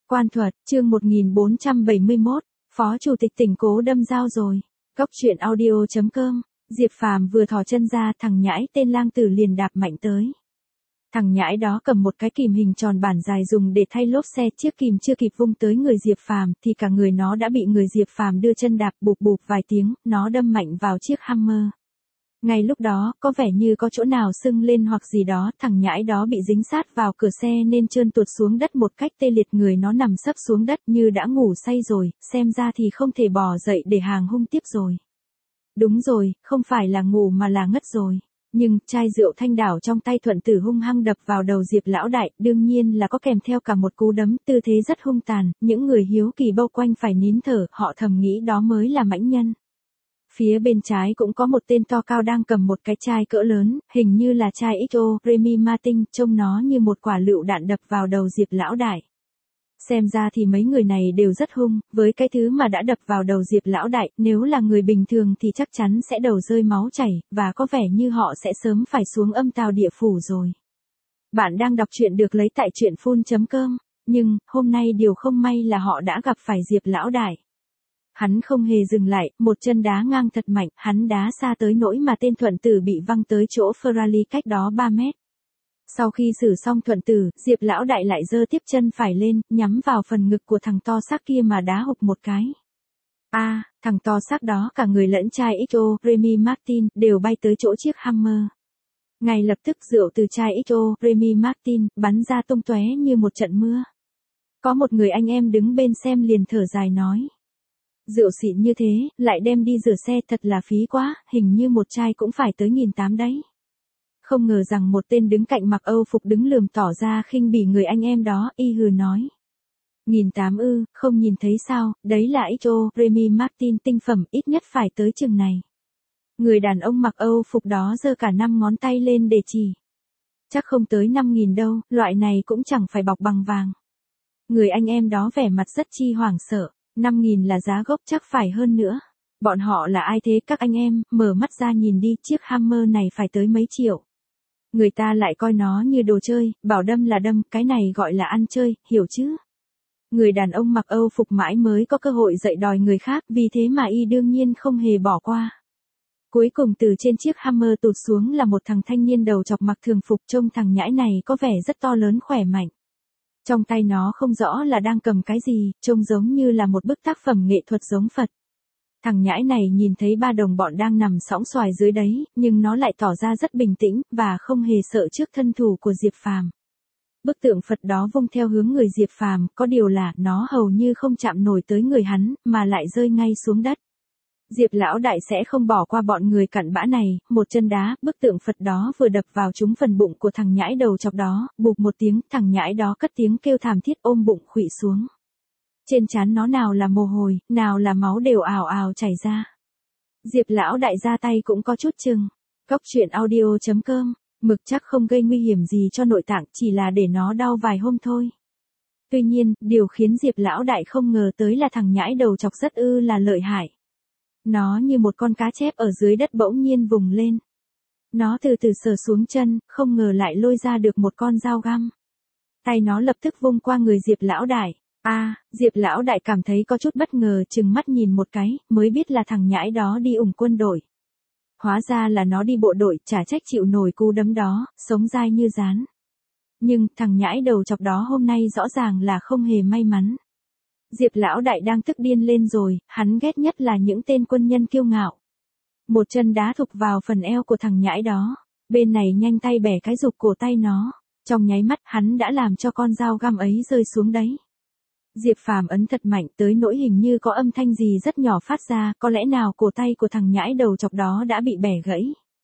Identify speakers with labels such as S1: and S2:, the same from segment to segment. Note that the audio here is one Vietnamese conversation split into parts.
S1: Quan thuật, chương 1471, Phó Chủ tịch tỉnh cố đâm dao rồi. Cóc truyện audio.com, Diệp Phàm vừa thò chân ra, thằng nhãi tên Lang Tử liền đạp mạnh tới. Thằng nhãi đó cầm một cái kìm hình tròn bản dài dùng để thay lốp xe, chiếc kìm chưa kịp vung tới người Diệp Phàm thì cả người nó đã bị người Diệp Phàm đưa chân đạp bụp bụp vài tiếng, nó đâm mạnh vào chiếc Hummer. Ngay lúc đó, có vẻ như có chỗ nào sưng lên hoặc gì đó, thằng nhãi đó bị dính sát vào cửa xe nên trơn tuột xuống đất một cách tê liệt, người nó nằm sấp xuống đất như đã ngủ say rồi, xem ra thì không thể bò dậy để hàng hung tiếp rồi. Đúng rồi, không phải là ngủ mà là ngất rồi. Nhưng, chai rượu Thanh Đảo trong tay Thuận Tử hung hăng đập vào đầu Diệp lão đại, đương nhiên là có kèm theo cả một cú đấm, tư thế rất hung tàn, những người hiếu kỳ bao quanh phải nín thở, họ thầm nghĩ đó mới là mãnh nhân. Phía bên trái cũng có một tên to cao đang cầm một cái chai cỡ lớn, hình như là chai XO, Remy Martin, trông nó như một quả lựu đạn đập vào đầu Diệp lão đại. Xem ra thì mấy người này đều rất hung, với cái thứ mà đã đập vào đầu Diệp lão đại, nếu là người bình thường thì chắc chắn sẽ đầu rơi máu chảy, và có vẻ như họ sẽ sớm phải xuống âm tào địa phủ rồi. Bạn đang đọc truyện được lấy tại truyện.com, nhưng, hôm nay điều không may là họ đã gặp phải Diệp lão đại. Hắn không hề dừng lại, một chân đá ngang thật mạnh, hắn đá xa tới nỗi mà tên Thuận Tử bị văng tới chỗ Ferrari cách đó 3 mét. Sau khi xử xong Thuận Tử, Diệp lão đại lại giơ tiếp chân phải lên, nhắm vào phần ngực của thằng to xác kia mà đá hụp một cái. Thằng to xác đó cả người lẫn chai XO, Remy Martin, đều bay tới chỗ chiếc Hummer. Ngay lập tức rượu từ chai XO, Remy Martin, bắn ra tung tóe như một trận mưa. Có một người anh em đứng bên xem liền thở dài nói. Rượu xịn như thế, lại đem đi rửa xe thật là phí quá, hình như một chai cũng phải tới 1.800 đấy. Không ngờ rằng một tên đứng cạnh mặc Âu phục đứng lườm tỏ ra khinh bỉ người anh em đó, y hừ nói. 1.800 ư, không nhìn thấy sao, đấy là XO, Remy Martin tinh phẩm, ít nhất phải tới chừng này. Người đàn ông mặc Âu phục đó giơ cả 5 ngón tay lên để chỉ. Chắc không tới 5.000 đâu, loại này cũng chẳng phải bọc bằng vàng. Người anh em đó vẻ mặt rất chi hoảng sợ. 5.000 là giá gốc, chắc phải hơn nữa. Bọn họ là ai thế các anh em, mở mắt ra nhìn đi, chiếc Hummer này phải tới mấy triệu. Người ta lại coi nó như đồ chơi, bảo đâm là đâm, cái này gọi là ăn chơi, hiểu chứ? Người đàn ông mặc Âu phục mãi mới có cơ hội dạy đòi người khác, vì thế mà y đương nhiên không hề bỏ qua. Cuối cùng từ trên chiếc Hummer tụt xuống là một thằng thanh niên đầu chọc mặc thường phục, trông thằng nhãi này có vẻ rất to lớn khỏe mạnh. Trong tay nó không rõ là đang cầm cái gì, trông giống như là một bức tác phẩm nghệ thuật giống Phật. Thằng nhãi này nhìn thấy 3 đồng bọn đang nằm sõng xoài dưới đấy, nhưng nó lại tỏ ra rất bình tĩnh, và không hề sợ trước thân thủ của Diệp Phàm. Bức tượng Phật đó vung theo hướng người Diệp Phàm, có điều là, nó hầu như không chạm nổi tới người hắn, mà lại rơi ngay xuống đất. Diệp lão đại sẽ không bỏ qua bọn người cặn bã này, một chân đá, bức tượng Phật đó vừa đập vào trúng phần bụng của thằng nhãi đầu chọc đó, bụp một tiếng, thằng nhãi đó cất tiếng kêu thảm thiết ôm bụng khuỵu xuống. Trên trán nó nào là mồ hôi, nào là máu đều ào ào chảy ra. Diệp lão đại ra tay cũng có chút chừng. Cóc truyện audio.com, mực chắc không gây nguy hiểm gì cho nội tạng, chỉ là để nó đau vài hôm thôi. Tuy nhiên, điều khiến Diệp lão đại không ngờ tới là thằng nhãi đầu chọc rất là lợi hại. Nó như một con cá chép ở dưới đất bỗng nhiên vùng lên. Nó từ từ sờ xuống chân, không ngờ lại lôi ra được một con dao găm. Tay nó lập tức vung qua người Diệp lão đại. Diệp lão đại cảm thấy có chút bất ngờ, trừng mắt nhìn một cái, mới biết là thằng nhãi đó đi ủng quân đội. Hóa ra là nó đi bộ đội, chả trách chịu nổi cú đấm đó, sống dai như rán. Nhưng, thằng nhãi đầu chọc đó hôm nay rõ ràng là không hề may mắn. Diệp lão đại đang tức điên lên rồi, hắn ghét nhất là những tên quân nhân kiêu ngạo. Một chân đá thục vào phần eo của thằng nhãi đó, bên này nhanh tay bẻ cái giục cổ tay nó, trong nháy mắt hắn đã làm cho con dao găm ấy rơi xuống đấy. Diệp Phàm ấn thật mạnh tới nỗi hình như có âm thanh gì rất nhỏ phát ra, có lẽ nào cổ tay của thằng nhãi đầu chọc đó đã bị bẻ gãy.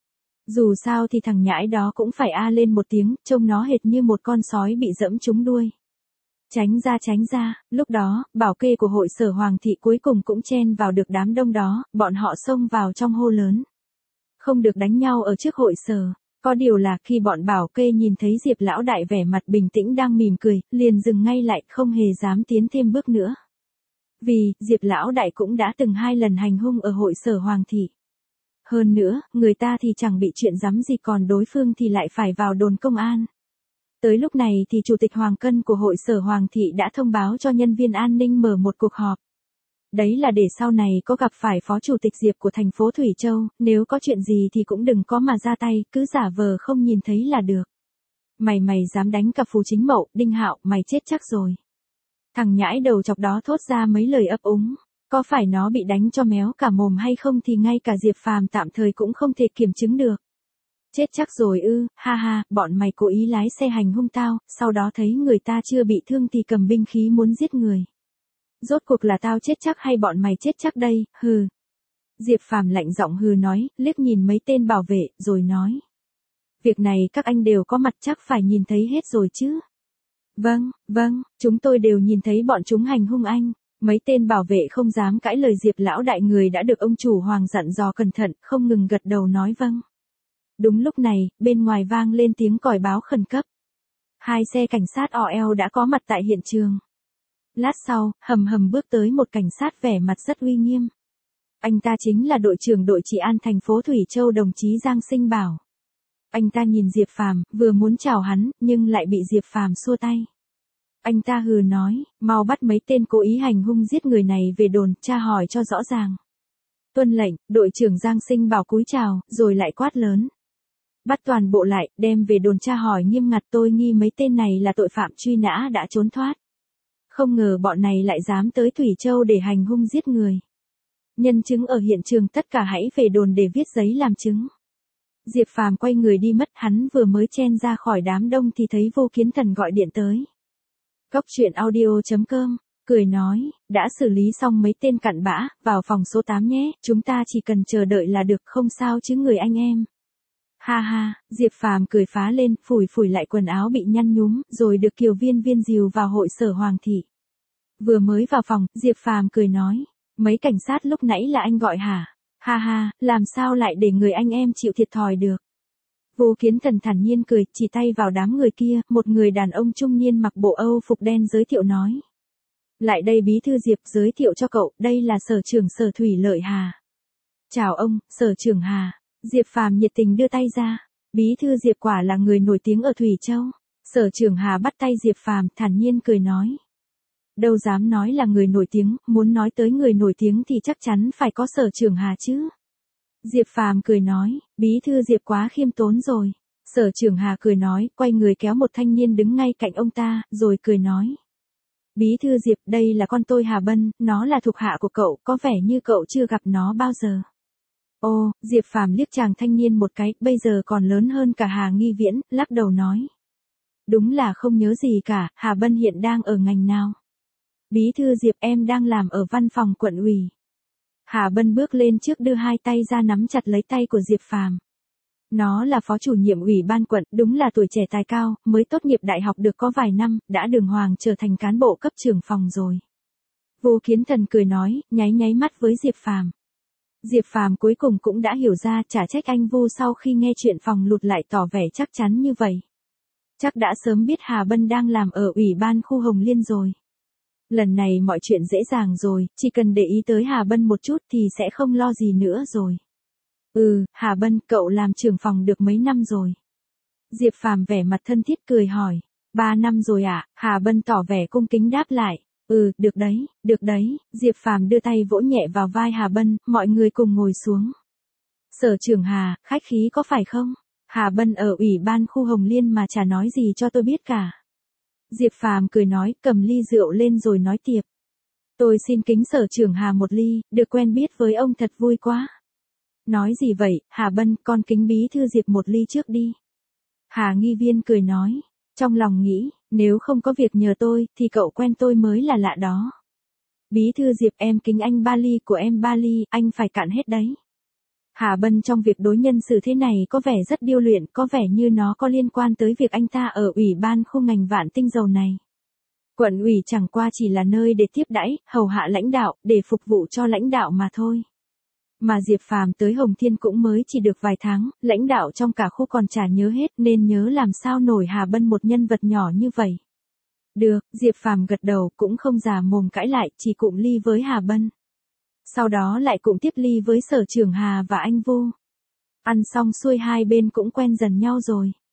S1: Dù sao thì thằng nhãi đó cũng phải lên một tiếng, trông nó hệt như một con sói bị dẫm trúng đuôi. Tránh ra, lúc đó, bảo kê của hội sở Hoàng thị cuối cùng cũng chen vào được đám đông đó, bọn họ xông vào trong hô lớn. Không được đánh nhau ở trước hội sở, có điều là khi bọn bảo kê nhìn thấy Diệp lão đại vẻ mặt bình tĩnh đang mỉm cười, liền dừng ngay lại, không hề dám tiến thêm bước nữa. Vì, Diệp lão đại cũng đã từng 2 lần hành hung ở hội sở Hoàng thị. Hơn nữa, người ta thì chẳng bị chuyện rắm gì, còn đối phương thì lại phải vào đồn công an. Tới lúc này thì Chủ tịch Hoàng Cân của hội sở Hoàng thị đã thông báo cho nhân viên an ninh mở một cuộc họp. Đấy là để sau này có gặp phải Phó Chủ tịch Diệp của thành phố Thủy Châu, nếu có chuyện gì thì cũng đừng có mà ra tay, cứ giả vờ không nhìn thấy là được. Mày dám đánh cả Phù Chính Mậu, Đinh Hạo, mày chết chắc rồi. Thằng nhãi đầu chọc đó thốt ra mấy lời ấp úng. Có phải nó bị đánh cho méo cả mồm hay không thì ngay cả Diệp Phàm tạm thời cũng không thể kiểm chứng được. Chết chắc rồi ư, ha ha, bọn mày cố ý lái xe hành hung tao, sau đó thấy người ta chưa bị thương thì cầm binh khí muốn giết người. Rốt cuộc là tao chết chắc hay bọn mày chết chắc đây, hừ. Diệp Phàm lạnh giọng hừ nói, liếc nhìn mấy tên bảo vệ, rồi nói. Việc này các anh đều có mặt chắc phải nhìn thấy hết rồi chứ. Vâng, chúng tôi đều nhìn thấy bọn chúng hành hung anh. Mấy tên bảo vệ không dám cãi lời Diệp lão đại, người đã được ông chủ Hoàng dặn dò cẩn thận, không ngừng gật đầu nói vâng. Đúng lúc này, bên ngoài vang lên tiếng còi báo khẩn cấp. 2 xe cảnh sát OL đã có mặt tại hiện trường. Lát sau, hầm bước tới một cảnh sát vẻ mặt rất uy nghiêm. Anh ta chính là đội trưởng đội trị an thành phố Thủy Châu đồng chí Giang Sinh Bảo. Anh ta nhìn Diệp Phàm, vừa muốn chào hắn, nhưng lại bị Diệp Phàm xua tay. Anh ta hừ nói, mau bắt mấy tên cố ý hành hung giết người này về đồn, tra hỏi cho rõ ràng. Tuân lệnh, đội trưởng Giang Sinh Bảo cúi chào, rồi lại quát lớn. Bắt toàn bộ lại, đem về đồn tra hỏi nghiêm ngặt, tôi nghi mấy tên này là tội phạm truy nã đã trốn thoát. Không ngờ bọn này lại dám tới Thủy Châu để hành hung giết người. Nhân chứng ở hiện trường tất cả hãy về đồn để viết giấy làm chứng. Diệp Phàm quay người đi mất, hắn vừa mới chen ra khỏi đám đông thì thấy Vô Kiến Thần gọi điện tới. Cóc truyện audio.com, cười nói, đã xử lý xong mấy tên cặn bã, vào phòng số 8 nhé, chúng ta chỉ cần chờ đợi là được, không sao chứ người anh em. Ha ha, Diệp Phàm cười phá lên, phủi lại quần áo bị nhăn nhúm, rồi được Kiều Viên dìu vào hội sở Hoàng thị. Vừa mới vào phòng, Diệp Phàm cười nói, mấy cảnh sát lúc nãy là anh gọi hả? Ha ha, làm sao lại để người anh em chịu thiệt thòi được? Vô Kiến Thần thản nhiên cười, chỉ tay vào đám người kia, một người đàn ông trung niên mặc bộ Âu phục đen giới thiệu nói. Lại đây bí thư Diệp, giới thiệu cho cậu, đây là sở trưởng sở Thủy Lợi Hà. Chào ông, sở trưởng Hà. Diệp Phàm nhiệt tình đưa tay ra. Bí thư Diệp quả là người nổi tiếng ở Thủy Châu. Sở trưởng Hà bắt tay Diệp Phàm, thản nhiên cười nói. Đâu dám nói là người nổi tiếng, muốn nói tới người nổi tiếng thì chắc chắn phải có sở trưởng Hà chứ. Diệp Phàm cười nói, bí thư Diệp quá khiêm tốn rồi. Sở trưởng Hà cười nói, quay người kéo một thanh niên đứng ngay cạnh ông ta, rồi cười nói. Bí thư Diệp, đây là con tôi Hà Bân, nó là thuộc hạ của cậu, có vẻ như cậu chưa gặp nó bao giờ. Ô, Diệp Phàm liếc chàng thanh niên một cái, bây giờ còn lớn hơn cả Hà Nghi Viễn, lắc đầu nói. Đúng là không nhớ gì cả, Hà Bân hiện đang ở ngành nào? Bí thư Diệp, em đang làm ở văn phòng quận ủy. Hà Bân bước lên trước đưa hai tay ra nắm chặt lấy tay của Diệp Phàm. Nó là phó chủ nhiệm ủy ban quận, đúng là tuổi trẻ tài cao, mới tốt nghiệp đại học được có vài năm, đã đường hoàng trở thành cán bộ cấp trưởng phòng rồi. Vô Kiến Thần cười nói, nháy mắt với Diệp Phàm. Diệp Phàm cuối cùng cũng đã hiểu ra, chả trách anh Vu sau khi nghe chuyện phòng lụt lại tỏ vẻ chắc chắn như vậy. Chắc đã sớm biết Hà Bân đang làm ở ủy ban khu Hồng Liên rồi. Lần này mọi chuyện dễ dàng rồi, chỉ cần để ý tới Hà Bân một chút thì sẽ không lo gì nữa rồi. Hà Bân, cậu làm trưởng phòng được mấy năm rồi? Diệp Phàm vẻ mặt thân thiết cười hỏi. 3 năm rồi ạ, Hà Bân tỏ vẻ cung kính đáp lại. Được đấy, Diệp Phàm đưa tay vỗ nhẹ vào vai Hà Bân, mọi người cùng ngồi xuống. Sở trưởng Hà, khách khí có phải không? Hà Bân ở ủy ban khu Hồng Liên mà chả nói gì cho tôi biết cả. Diệp Phàm cười nói, cầm ly rượu lên rồi nói tiệp. Tôi xin kính sở trưởng Hà một ly, được quen biết với ông thật vui quá. Nói gì vậy, Hà Bân, con kính bí thư Diệp một ly trước đi. Hà Nghi Viên cười nói, trong lòng nghĩ, nếu không có việc nhờ tôi, thì cậu quen tôi mới là lạ đó. Bí thư Diệp, em kính anh 3 ly, của em 3 ly, anh phải cạn hết đấy. Hà Bân trong việc đối nhân xử thế này có vẻ rất điêu luyện, có vẻ như nó có liên quan tới việc anh ta ở ủy ban khu ngành vạn tinh dầu này. Quận ủy chẳng qua chỉ là nơi để tiếp đãi, hầu hạ lãnh đạo, để phục vụ cho lãnh đạo mà thôi. Mà Diệp Phàm tới Hồng Thiên cũng mới chỉ được vài tháng, lãnh đạo trong cả khu còn chả nhớ hết nên nhớ làm sao nổi Hà Bân một nhân vật nhỏ như vậy. Được, Diệp Phàm gật đầu cũng không già mồm cãi lại, chỉ cụm ly với Hà Bân. Sau đó lại cụm tiếp ly với sở trưởng Hà và anh Vu. Ăn xong xuôi hai bên cũng quen dần nhau rồi.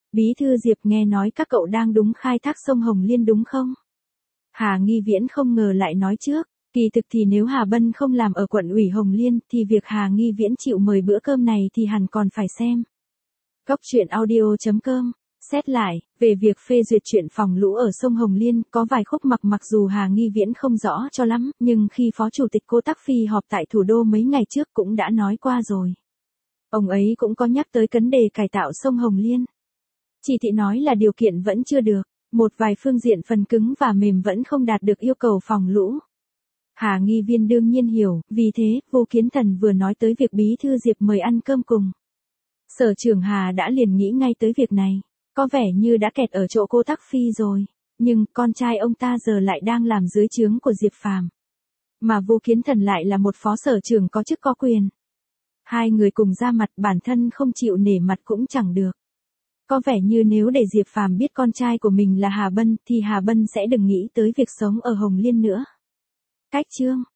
S1: Bí thư Diệp, nghe nói các cậu đang đúng khai thác sông Hồng Liên đúng không? Hà Nghi Viễn không ngờ lại nói trước. Kỳ thực thì nếu Hà Bân không làm ở quận ủy Hồng Liên thì việc Hà Nghi Viễn chịu mời bữa cơm này thì hẳn còn phải xem. Góc truyện audio.com. Xét lại, về việc phê duyệt chuyện phòng lũ ở sông Hồng Liên, có vài khúc mặc dù Hà Nghi Viễn không rõ cho lắm, nhưng khi Phó Chủ tịch Cô Tắc Phi họp tại thủ đô mấy ngày trước cũng đã nói qua rồi. Ông ấy cũng có nhắc tới vấn đề cải tạo sông Hồng Liên. Chỉ thị nói là điều kiện vẫn chưa được, một vài phương diện phần cứng và mềm vẫn không đạt được yêu cầu phòng lũ. Hà Nghi Viễn đương nhiên hiểu, vì thế, Vô Kiến Thần vừa nói tới việc Bí thư Diệp mời ăn cơm cùng. Sở trưởng Hà đã liền nghĩ ngay tới việc này, có vẻ như đã kẹt ở chỗ cô Tắc Phi rồi, nhưng con trai ông ta giờ lại đang làm dưới trướng của Diệp Phàm. Mà Vô Kiến Thần lại là một phó sở trưởng có chức có quyền. Hai người cùng ra mặt, bản thân không chịu nể mặt cũng chẳng được. Có vẻ như nếu để Diệp Phàm biết con trai của mình là Hà Bân thì Hà Bân sẽ đừng nghĩ tới việc sống ở Hồng Liên nữa. Cách chương